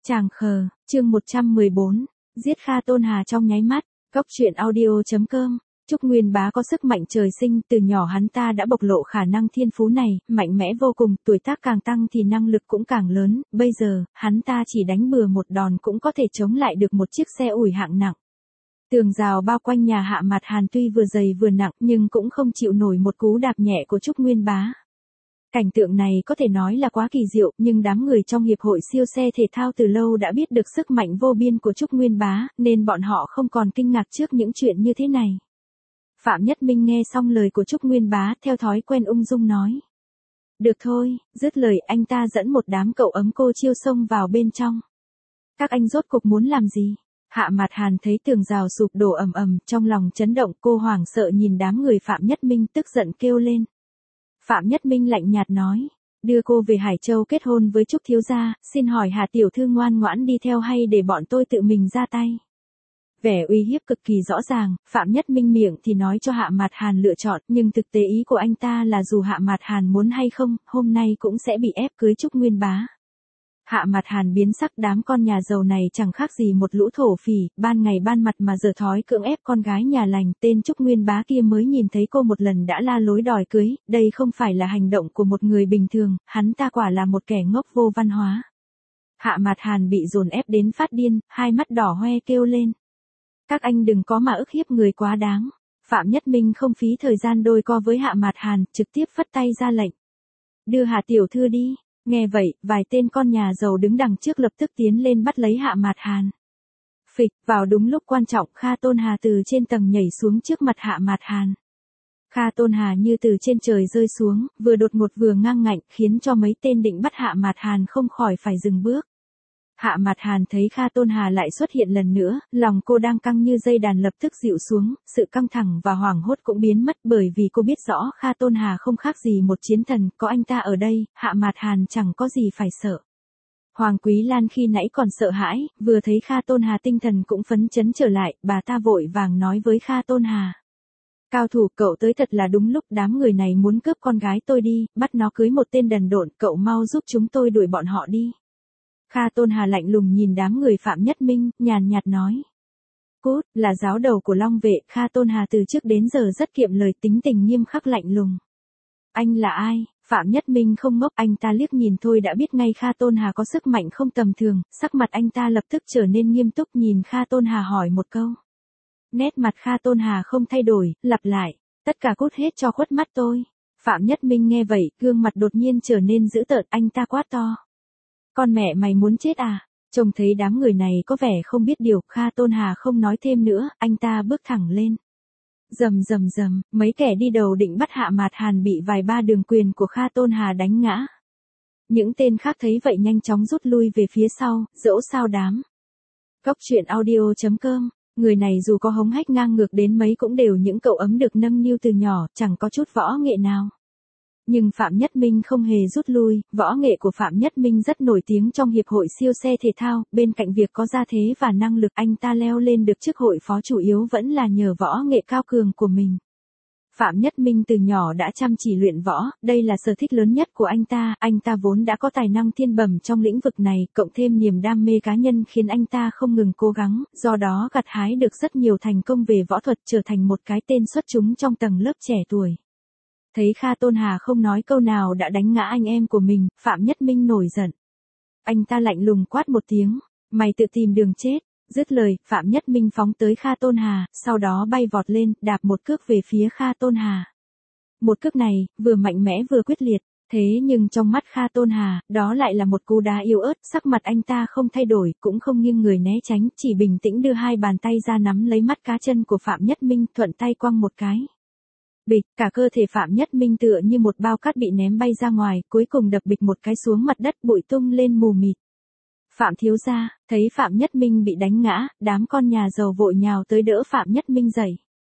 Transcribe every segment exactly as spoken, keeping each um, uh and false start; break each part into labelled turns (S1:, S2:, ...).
S1: Chàng khờ, chương một trăm mười bốn, giết Kha Tôn Hà trong nháy mắt, Cốc truyện audio.com. Trúc Nguyên Bá có sức mạnh trời sinh, từ nhỏ hắn ta đã bộc lộ khả năng thiên phú này, mạnh mẽ vô cùng, tuổi tác càng tăng thì năng lực cũng càng lớn, bây giờ, hắn ta chỉ đánh bừa một đòn cũng có thể chống lại được một chiếc xe ủi hạng nặng. Tường rào bao quanh nhà Hạ Mạt Hàn tuy vừa dày vừa nặng nhưng cũng không chịu nổi một cú đạp nhẹ của Trúc Nguyên Bá. Cảnh tượng này có thể nói là quá kỳ diệu, nhưng đám người trong hiệp hội siêu xe thể thao từ lâu đã biết được sức mạnh vô biên của Trúc Nguyên Bá, nên bọn họ không còn kinh ngạc trước những chuyện như thế này. Phạm Nhất Minh nghe xong lời của Trúc Nguyên Bá, theo thói quen ung dung nói. Được thôi, dứt lời anh ta dẫn một đám cậu ấm cô chiêu xông vào bên trong. Các anh rốt cuộc muốn làm gì? Hạ Mạt Hàn thấy tường rào sụp đổ ầm ầm, trong lòng chấn động, cô hoảng sợ nhìn đám người Phạm Nhất Minh tức giận kêu lên. Phạm Nhất Minh lạnh nhạt nói, đưa cô về Hải Châu kết hôn với Trúc thiếu gia, xin hỏi Hà tiểu thư ngoan ngoãn đi theo hay để bọn tôi tự mình ra tay? Vẻ uy hiếp cực kỳ rõ ràng, Phạm Nhất Minh miệng thì nói cho Hạ Mạt Hàn lựa chọn, nhưng thực tế ý của anh ta là dù Hạ Mạt Hàn muốn hay không, hôm nay cũng sẽ bị ép cưới Trúc Nguyên Bá. Hạ Mạt Hàn biến sắc, đám con nhà giàu này chẳng khác gì một lũ thổ phỉ, ban ngày ban mặt mà giờ thói cưỡng ép con gái nhà lành, tên Trúc Nguyên Bá kia mới nhìn thấy cô một lần đã la lối đòi cưới, đây không phải là hành động của một người bình thường, hắn ta quả là một kẻ ngốc vô văn hóa. Hạ Mạt Hàn bị dồn ép đến phát điên, hai mắt đỏ hoe kêu lên. Các anh đừng có mà ức hiếp người quá đáng. Phạm Nhất Minh không phí thời gian đôi co với Hạ Mạt Hàn, trực tiếp phất tay ra lệnh. Đưa Hà tiểu thư đi. Nghe vậy, vài tên con nhà giàu đứng đằng trước lập tức tiến lên bắt lấy Hạ Mạt Hàn. Phịch, vào đúng lúc quan trọng, Kha Tôn Hà từ trên tầng nhảy xuống trước mặt Hạ Mạt Hàn. Kha Tôn Hà như từ trên trời rơi xuống, vừa đột ngột vừa ngang ngạnh, khiến cho mấy tên định bắt Hạ Mạt Hàn không khỏi phải dừng bước. Hạ Mạt Hàn thấy Kha Tôn Hà lại xuất hiện lần nữa, lòng cô đang căng như dây đàn lập tức dịu xuống, sự căng thẳng và hoảng hốt cũng biến mất bởi vì cô biết rõ Kha Tôn Hà không khác gì một chiến thần, có anh ta ở đây, Hạ Mạt Hàn chẳng có gì phải sợ. Hoàng Quý Lan khi nãy còn sợ hãi, vừa thấy Kha Tôn Hà tinh thần cũng phấn chấn trở lại, bà ta vội vàng nói với Kha Tôn Hà. Cao thủ, cậu tới thật là đúng lúc, đám người này muốn cướp con gái tôi đi, bắt nó cưới một tên đần độn, cậu mau giúp chúng tôi đuổi bọn họ đi. Kha Tôn Hà lạnh lùng nhìn đám người Phạm Nhất Minh, nhàn nhạt nói. Cút, là giáo đầu của Long Vệ, Kha Tôn Hà từ trước đến giờ rất kiệm lời, tính tình nghiêm khắc lạnh lùng. Anh là ai? Phạm Nhất Minh không ngốc, anh ta liếc nhìn thôi đã biết ngay Kha Tôn Hà có sức mạnh không tầm thường, sắc mặt anh ta lập tức trở nên nghiêm túc nhìn Kha Tôn Hà hỏi một câu. Nét mặt Kha Tôn Hà không thay đổi, lặp lại, tất cả cút hết cho khuất mắt tôi. Phạm Nhất Minh nghe vậy, gương mặt đột nhiên trở nên dữ tợn, anh ta quát to. Con mẹ mày muốn chết à? Trông thấy đám người này có vẻ không biết điều, Kha Tôn Hà không nói thêm nữa, anh ta bước thẳng lên. Rầm rầm rầm, mấy kẻ đi đầu định bắt Hạ Mạt Hàn bị vài ba đường quyền của Kha Tôn Hà đánh ngã. Những tên khác thấy vậy nhanh chóng rút lui về phía sau, dẫu sao đám. Cốc truyện audio.com, người này dù có hống hách ngang ngược đến mấy cũng đều những cậu ấm được nâng niu từ nhỏ, chẳng có chút võ nghệ nào. Nhưng Phạm Nhất Minh không hề rút lui, võ nghệ của Phạm Nhất Minh rất nổi tiếng trong hiệp hội siêu xe thể thao, bên cạnh việc có gia thế và năng lực anh ta leo lên được chức hội phó chủ yếu vẫn là nhờ võ nghệ cao cường của mình. Phạm Nhất Minh từ nhỏ đã chăm chỉ luyện võ, đây là sở thích lớn nhất của anh ta, anh ta vốn đã có tài năng thiên bẩm trong lĩnh vực này, cộng thêm niềm đam mê cá nhân khiến anh ta không ngừng cố gắng, do đó gặt hái được rất nhiều thành công về võ thuật, trở thành một cái tên xuất chúng trong tầng lớp trẻ tuổi. Thấy Kha Tôn Hà không nói câu nào đã đánh ngã anh em của mình, Phạm Nhất Minh nổi giận. Anh ta lạnh lùng quát một tiếng, mày tự tìm đường chết. Dứt lời, Phạm Nhất Minh phóng tới Kha Tôn Hà, sau đó bay vọt lên, đạp một cước về phía Kha Tôn Hà. Một cước này, vừa mạnh mẽ vừa quyết liệt, thế nhưng trong mắt Kha Tôn Hà, đó lại là một cú đá yếu ớt, sắc mặt anh ta không thay đổi, cũng không nghiêng người né tránh, chỉ bình tĩnh đưa hai bàn tay ra nắm lấy mắt cá chân của Phạm Nhất Minh, thuận tay quăng một cái. Bịch, cả cơ thể Phạm Nhất Minh tựa như một bao cát bị ném bay ra ngoài, cuối cùng đập bịch một cái xuống mặt đất, bụi tung lên mù mịt. Phạm thiếu gia, thấy Phạm Nhất Minh bị đánh ngã, đám con nhà giàu vội nhào tới đỡ Phạm Nhất Minh dậy.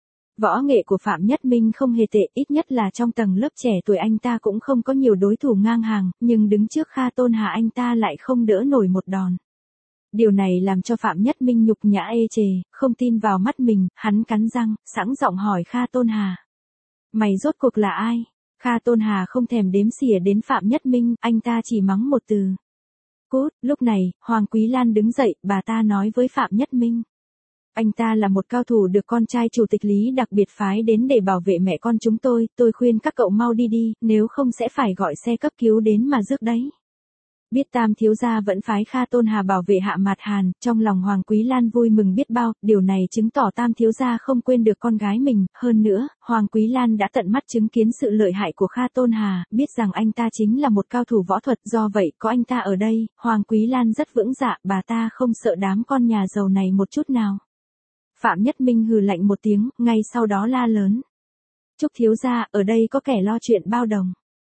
S1: Võ nghệ của Phạm Nhất Minh không hề tệ, ít nhất là trong tầng lớp trẻ tuổi anh ta cũng không có nhiều đối thủ ngang hàng, nhưng đứng trước Kha Tôn Hà anh ta lại không đỡ nổi một đòn. Điều này làm cho Phạm Nhất Minh nhục nhã ê chề, không tin vào mắt mình, hắn cắn răng, sẵn giọng hỏi Kha Tôn Hà. Mày rốt cuộc là ai? Kha Tôn Hà không thèm đếm xỉa đến Phạm Nhất Minh, anh ta chỉ mắng một từ. Cút, lúc này, Hoàng Quý Lan đứng dậy, bà ta nói với Phạm Nhất Minh. Anh ta là một cao thủ được con trai chủ tịch Lý đặc biệt phái đến để bảo vệ mẹ con chúng tôi, tôi khuyên các cậu mau đi đi, nếu không sẽ phải gọi xe cấp cứu đến mà rước đấy. Biết Tam thiếu gia vẫn phái Kha Tôn Hà bảo vệ Hạ Mạt Hàn, trong lòng Hoàng Quý Lan vui mừng biết bao, điều này chứng tỏ Tam thiếu gia không quên được con gái mình, hơn nữa, Hoàng Quý Lan đã tận mắt chứng kiến sự lợi hại của Kha Tôn Hà, biết rằng anh ta chính là một cao thủ võ thuật, do vậy, có anh ta ở đây, Hoàng Quý Lan rất vững dạ, bà ta không sợ đám con nhà giàu này một chút nào. Phạm Nhất Minh hừ lạnh một tiếng, ngay sau đó la lớn. Trúc thiếu gia, ở đây có kẻ lo chuyện bao đồng.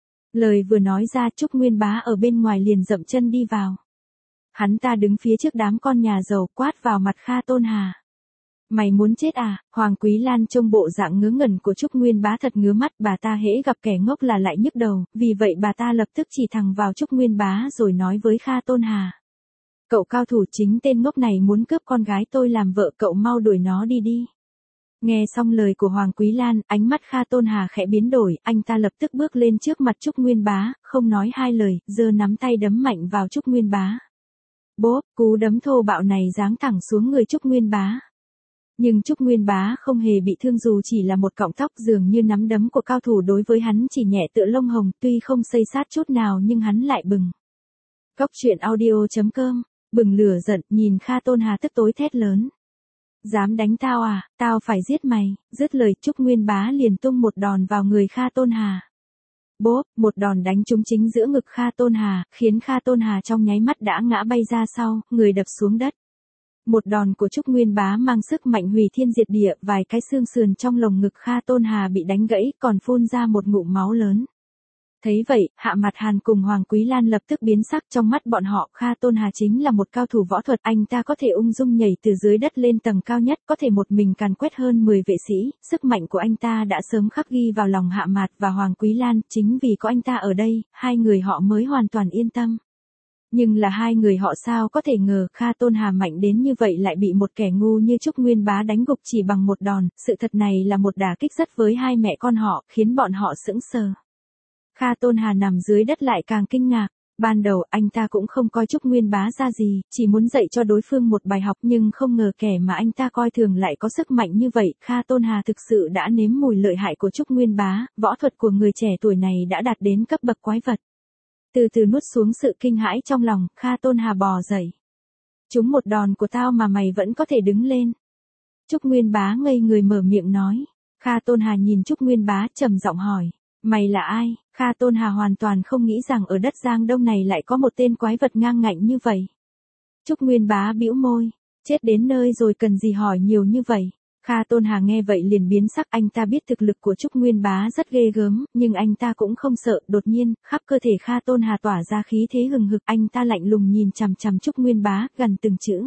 S1: Lời vừa nói ra, Trúc Nguyên Bá ở bên ngoài liền dậm chân đi vào. Hắn ta đứng phía trước đám con nhà giàu quát vào mặt Kha Tôn Hà. Mày muốn chết à? Hoàng Quý Lan trông bộ dạng ngớ ngẩn của Trúc Nguyên Bá thật ngứa mắt, bà ta hễ gặp kẻ ngốc là lại nhức đầu, vì vậy bà ta lập tức chỉ thẳng vào Trúc Nguyên Bá rồi nói với Kha Tôn Hà. Cậu cao thủ chính tên ngốc này muốn cướp con gái tôi làm vợ, cậu mau đuổi nó đi đi. Nghe xong lời của Hoàng Quý Lan, ánh mắt Kha Tôn Hà khẽ biến đổi, anh ta lập tức bước lên trước mặt Trúc Nguyên Bá, không nói hai lời, giơ nắm tay đấm mạnh vào Trúc Nguyên Bá. Bốp, cú đấm thô bạo này giáng thẳng xuống người Trúc Nguyên Bá. Nhưng Trúc Nguyên Bá không hề bị thương dù chỉ là một cọng tóc, dường như nắm đấm của cao thủ đối với hắn chỉ nhẹ tựa lông hồng, tuy không xây sát chút nào nhưng hắn lại bừng. Cóc truyện audio chấm com, bừng lửa giận, nhìn Kha Tôn Hà tức tối thét lớn. Dám đánh tao à, tao phải giết mày, dứt lời Trúc Nguyên Bá liền tung một đòn vào người Kha Tôn Hà. Bốp, một đòn đánh trúng chính giữa ngực Kha Tôn Hà, khiến Kha Tôn Hà trong nháy mắt đã ngã bay ra sau, người đập xuống đất. Một đòn của Trúc Nguyên Bá mang sức mạnh hủy thiên diệt địa, vài cái xương sườn trong lồng ngực Kha Tôn Hà bị đánh gãy, còn phun ra một ngụm máu lớn. Thấy vậy, Hạ Mạt Hàn cùng Hoàng Quý Lan lập tức biến sắc, trong mắt bọn họ, Kha Tôn Hà chính là một cao thủ võ thuật, anh ta có thể ung dung nhảy từ dưới đất lên tầng cao nhất, có thể một mình càn quét hơn mười vệ sĩ, sức mạnh của anh ta đã sớm khắc ghi vào lòng Hạ Mạt và Hoàng Quý Lan, chính vì có anh ta ở đây, hai người họ mới hoàn toàn yên tâm. Nhưng là hai người họ sao có thể ngờ Kha Tôn Hà mạnh đến như vậy lại bị một kẻ ngu như Trúc Nguyên Bá đánh gục chỉ bằng một đòn, sự thật này là một đả kích rất với hai mẹ con họ, khiến bọn họ sững sờ. Kha Tôn Hà nằm dưới đất lại càng kinh ngạc, ban đầu anh ta cũng không coi Trúc Nguyên Bá ra gì, chỉ muốn dạy cho đối phương một bài học nhưng không ngờ kẻ mà anh ta coi thường lại có sức mạnh như vậy, Kha Tôn Hà thực sự đã nếm mùi lợi hại của Trúc Nguyên Bá, võ thuật của người trẻ tuổi này đã đạt đến cấp bậc quái vật. Từ từ nuốt xuống sự kinh hãi trong lòng, Kha Tôn Hà bò dậy. Trúng một đòn của tao mà mày vẫn có thể đứng lên. Trúc Nguyên Bá ngây người mở miệng nói. Kha Tôn Hà nhìn Trúc Nguyên Bá trầm giọng hỏi. Mày là ai? Kha Tôn Hà hoàn toàn không nghĩ rằng ở đất Giang Đông này lại có một tên quái vật ngang ngạnh như vậy. Trúc Nguyên Bá bĩu môi. Chết đến nơi rồi cần gì hỏi nhiều như vậy. Kha Tôn Hà nghe vậy liền biến sắc, anh ta biết thực lực của Trúc Nguyên Bá rất ghê gớm, nhưng anh ta cũng không sợ, đột nhiên, khắp cơ thể Kha Tôn Hà tỏa ra khí thế hừng hực, anh ta lạnh lùng nhìn chằm chằm Trúc Nguyên Bá, gần từng chữ.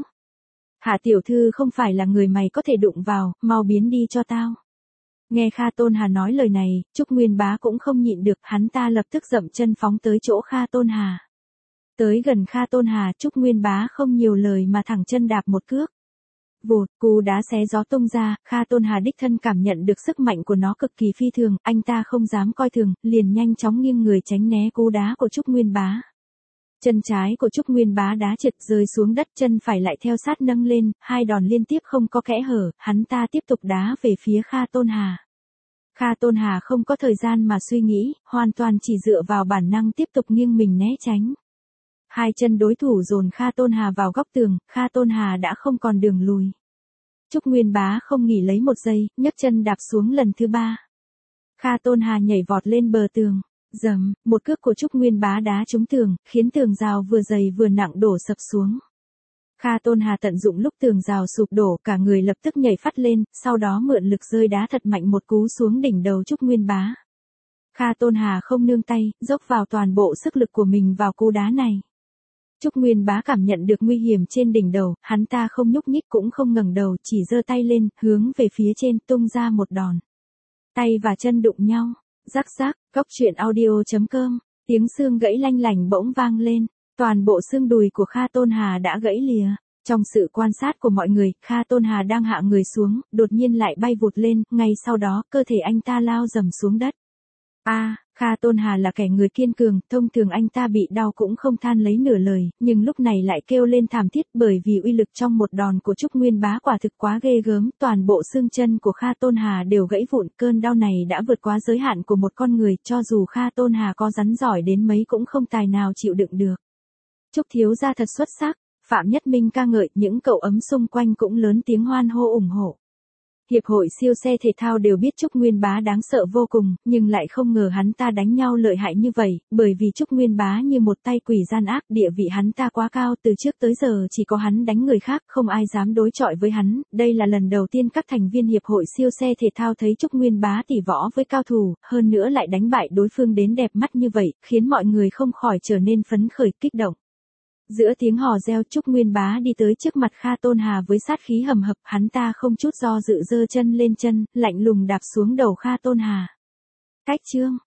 S1: Hạ tiểu thư không phải là người mày có thể đụng vào, mau biến đi cho tao. Nghe Kha Tôn Hà nói lời này, Trúc Nguyên Bá cũng không nhịn được, hắn ta lập tức dậm chân phóng tới chỗ Kha Tôn Hà. Tới gần Kha Tôn Hà, Trúc Nguyên Bá không nhiều lời mà thẳng chân đạp một cước. Vụt, cú đá xé gió tung ra, Kha Tôn Hà đích thân cảm nhận được sức mạnh của nó cực kỳ phi thường, anh ta không dám coi thường, liền nhanh chóng nghiêng người tránh né cú đá của Trúc Nguyên Bá. Chân trái của Trúc Nguyên Bá đá trượt rơi xuống đất, chân phải lại theo sát nâng lên, hai đòn liên tiếp không có kẽ hở, hắn ta tiếp tục đá về phía Kha Tôn Hà. Kha Tôn Hà không có thời gian mà suy nghĩ, hoàn toàn chỉ dựa vào bản năng tiếp tục nghiêng mình né tránh. Hai chân đối thủ dồn Kha Tôn Hà vào góc tường, Kha Tôn Hà đã không còn đường lùi. Trúc Nguyên Bá không nghỉ lấy một giây, nhấc chân đạp xuống lần thứ ba. Kha Tôn Hà nhảy vọt lên bờ tường, dầm, một cước của Trúc Nguyên Bá đá trúng tường, khiến tường rào vừa dày vừa nặng đổ sập xuống. Kha Tôn Hà tận dụng lúc tường rào sụp đổ, cả người lập tức nhảy phắt lên, sau đó mượn lực rơi đá thật mạnh một cú xuống đỉnh đầu Trúc Nguyên Bá. Kha Tôn Hà không nương tay, dốc vào toàn bộ sức lực của mình vào cú đá này. Trúc Nguyên Bá cảm nhận được nguy hiểm trên đỉnh đầu, hắn ta không nhúc nhích cũng không ngẩng đầu, chỉ giơ tay lên, hướng về phía trên, tung ra một đòn. Tay và chân đụng nhau, rắc rắc, cóc truyện audio chấm com, tiếng xương gãy lanh lảnh bỗng vang lên, toàn bộ xương đùi của Kha Tôn Hà đã gãy lìa. Trong sự quan sát của mọi người, Kha Tôn Hà đang hạ người xuống, đột nhiên lại bay vụt lên, ngay sau đó, cơ thể anh ta lao dầm xuống đất. A, Kha Tôn Hà là kẻ người kiên cường, thông thường anh ta bị đau cũng không than lấy nửa lời, nhưng lúc này lại kêu lên thảm thiết bởi vì uy lực trong một đòn của Trúc Nguyên Bá quả thực quá ghê gớm, toàn bộ xương chân của Kha Tôn Hà đều gãy vụn, cơn đau này đã vượt quá giới hạn của một con người, cho dù Kha Tôn Hà có rắn giỏi đến mấy cũng không tài nào chịu đựng được. Trúc thiếu gia thật xuất sắc, Phạm Nhất Minh ca ngợi, những cậu ấm xung quanh cũng lớn tiếng hoan hô ủng hộ. Hiệp hội siêu xe thể thao đều biết Trúc Nguyên Bá đáng sợ vô cùng, nhưng lại không ngờ hắn ta đánh nhau lợi hại như vậy, bởi vì Trúc Nguyên Bá như một tay quỷ gian ác, địa vị hắn ta quá cao, từ trước tới giờ chỉ có hắn đánh người khác, không ai dám đối chọi với hắn, đây là lần đầu tiên các thành viên hiệp hội siêu xe thể thao thấy Trúc Nguyên Bá tỉ võ với cao thủ, hơn nữa lại đánh bại đối phương đến đẹp mắt như vậy, khiến mọi người không khỏi trở nên phấn khởi kích động. Giữa tiếng hò reo, Trúc Nguyên Bá đi tới trước mặt Kha Tôn Hà với sát khí hầm hập, hắn ta không chút do dự giơ chân lên chân, lạnh lùng đạp xuống đầu Kha Tôn Hà. Cách chương